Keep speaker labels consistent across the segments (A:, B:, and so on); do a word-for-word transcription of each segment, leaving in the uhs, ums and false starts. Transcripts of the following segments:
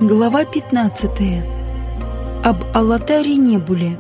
A: Глава пятнадцатая. Об Алатаре Небуле.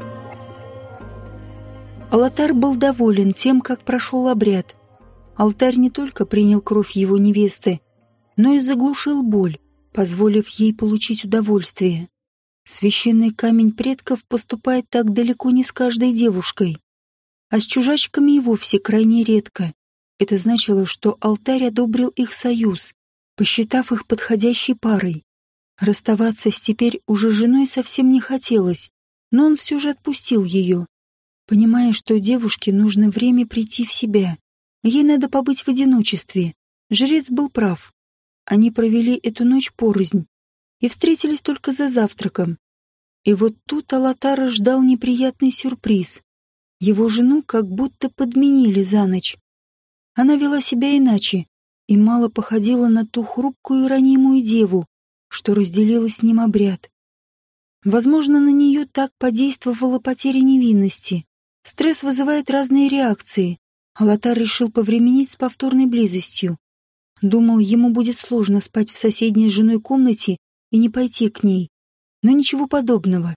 A: Алатар был доволен тем, как прошел обряд. Алтарь не только принял кровь его невесты, но и заглушил боль, позволив ей получить удовольствие. Священный камень предков поступает так далеко не с каждой девушкой, а с чужачками и вовсе крайне редко. Это значило, что алтарь одобрил их союз, посчитав их подходящей парой. Расставаться с теперь уже женой совсем не хотелось, но он все же отпустил ее, понимая, что девушке нужно время прийти в себя. Ей надо побыть в одиночестве. Жрец был прав. Они провели эту ночь порознь и встретились только за завтраком. И вот тут Алатара ждал неприятный сюрприз. Его жену как будто подменили за ночь. Она вела себя иначе и мало походила на ту хрупкую и ранимую деву, что разделила с ним обряд. Возможно, на нее так подействовала потеря невинности. Стресс вызывает разные реакции. Алатар решил повременить с повторной близостью. Думал, ему будет сложно спать в соседней с женой комнате и не пойти к ней. Но ничего подобного.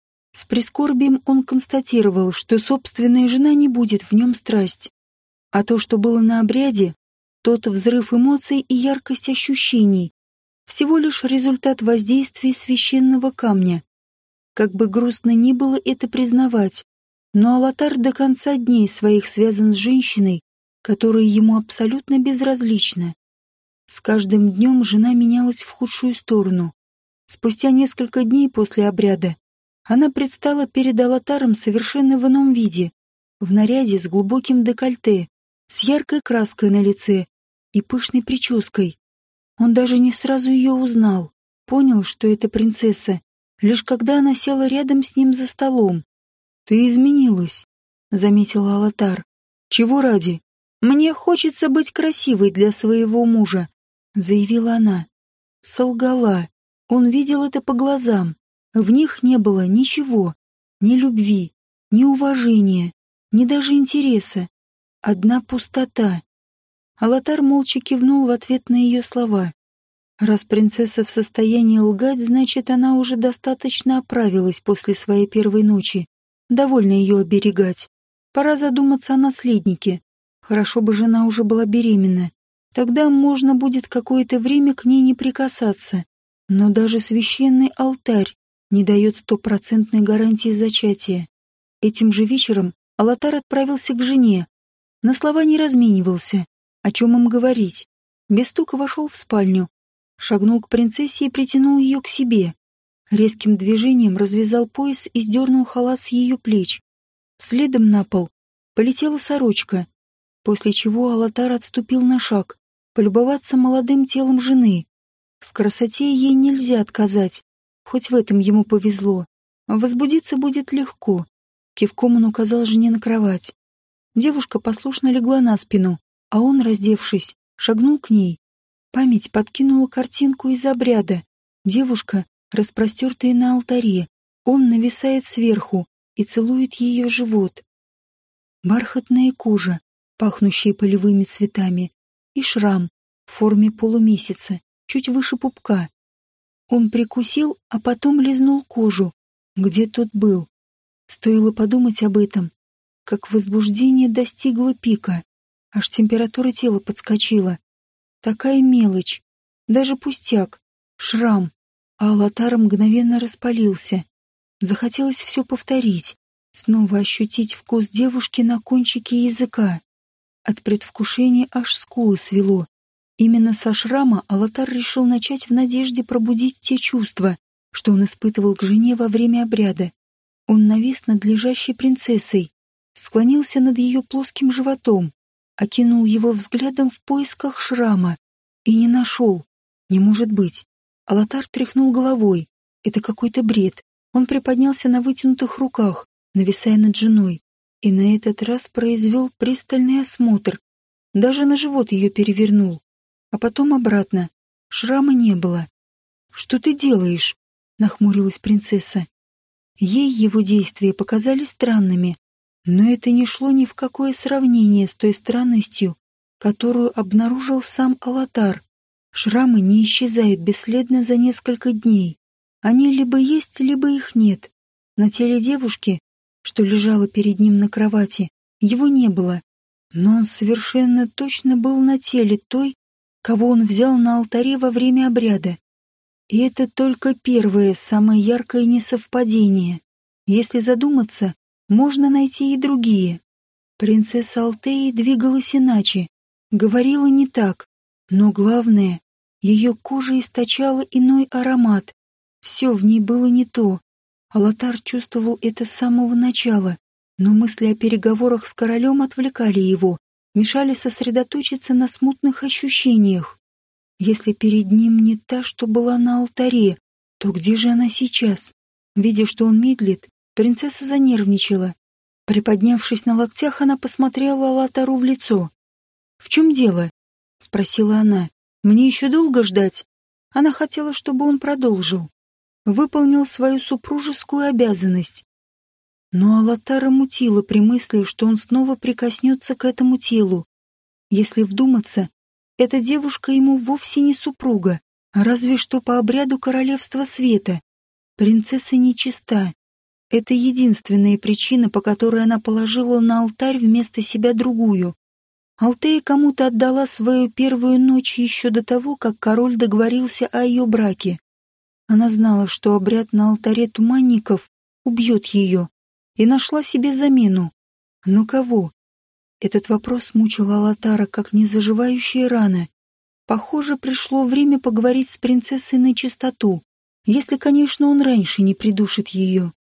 A: С прискорбием он констатировал, что собственная жена не будет в нем страсть. А то, что было на обряде, тот взрыв эмоций и яркость ощущений, всего лишь результат воздействия священного камня. Как бы грустно ни было это признавать, но Алатар до конца дней своих связан с женщиной, которая ему абсолютно безразлична. С каждым днем жена менялась в худшую сторону. Спустя несколько дней после обряда она предстала перед Алатаром совершенно в ином виде, в наряде с глубоким декольте, с яркой краской на лице и пышной прической. Он даже не сразу ее узнал, понял, что это принцесса, лишь когда она села рядом с ним за столом. «Ты изменилась», — заметила Алатар. «Чего ради?» «Мне хочется быть красивой для своего мужа», — заявила она. Солгала. Он видел это по глазам. В них не было ничего, ни любви, ни уважения, ни даже интереса. Одна пустота. Алатар молча кивнул в ответ на ее слова. Раз принцесса в состоянии лгать, значит, она уже достаточно оправилась после своей первой ночи. Довольно ее оберегать. Пора задуматься о наследнике. Хорошо бы жена уже была беременна. Тогда можно будет какое-то время к ней не прикасаться. Но даже священный алтарь не дает стопроцентной гарантии зачатия. Этим же вечером Алатар отправился к жене. На слова не разменивался. О чем им говорить? Без стука вошел в спальню, шагнул к принцессе и притянул ее к себе. Резким движением развязал пояс и сдернул халат с ее плеч. Следом на пол полетела сорочка, после чего Алатар отступил на шаг, полюбоваться молодым телом жены. В красоте ей нельзя отказать, хоть в этом ему повезло. Возбудиться будет легко. Кивком он указал жене на кровать. Девушка послушно легла на спину, а он, раздевшись, шагнул к ней. Память подкинула картинку из обряда. Девушка, распростертая на алтаре. Он нависает сверху и целует ее живот. Бархатная кожа, пахнущая полевыми цветами, и шрам в форме полумесяца, чуть выше пупка. Он прикусил, а потом лизнул кожу, где тот был. Стоило подумать об этом, как возбуждение достигло пика. Аж температура тела подскочила. Такая мелочь, даже пустяк, шрам, а Алатар мгновенно распалился. Захотелось все повторить, снова ощутить вкус девушки на кончике языка. От предвкушения аж скулы свело. Именно со шрама Алатар решил начать в надежде пробудить те чувства, что он испытывал к жене во время обряда. Он навис над лежащей принцессой, склонился над ее плоским животом, окинул его взглядом в поисках шрама и не нашел. Не может быть. Алатар тряхнул головой. Это какой-то бред. Он приподнялся на вытянутых руках, нависая над женой, и на этот раз произвел пристальный осмотр. Даже на живот ее перевернул. А потом обратно. Шрама не было. «Что ты делаешь?» — нахмурилась принцесса. Ей его действия показались странными, но это не шло ни в какое сравнение с той странностью, которую обнаружил сам Алатар. Шрамы не исчезают бесследно за несколько дней. Они либо есть, либо их нет. На теле девушки, что лежала перед ним на кровати, его не было. Но он совершенно точно был на теле той, кого он взял на алтаре во время обряда. И это только первое, самое яркое несовпадение. Если задуматься, можно найти и другие. Принцесса Алтеи двигалась иначе, говорила не так, но главное, ее кожа источала иной аромат. Все в ней было не то. Алатар чувствовал это с самого начала, но мысли о переговорах с королем отвлекали его, мешали сосредоточиться на смутных ощущениях. Если перед ним не та, что была на алтаре, то где же она сейчас? Видя, что он медлит, принцесса занервничала. Приподнявшись на локтях, она посмотрела Алатару в лицо. «В чем дело?» — спросила она. «Мне еще долго ждать?» Она хотела, чтобы он продолжил. Выполнил свою супружескую обязанность. Но Алатара мутило при мысли, что он снова прикоснется к этому телу. Если вдуматься, эта девушка ему вовсе не супруга, а разве что по обряду королевства света. Принцесса нечиста. Это единственная причина, по которой она положила на алтарь вместо себя другую. Алтея кому-то отдала свою первую ночь еще до того, как король договорился о ее браке. Она знала, что обряд на алтаре туманников убьет ее, и нашла себе замену. Но кого? Этот вопрос мучил Алатара, как незаживающая рана. Похоже, пришло время поговорить с принцессой на чистоту, если, конечно, он раньше не придушит ее.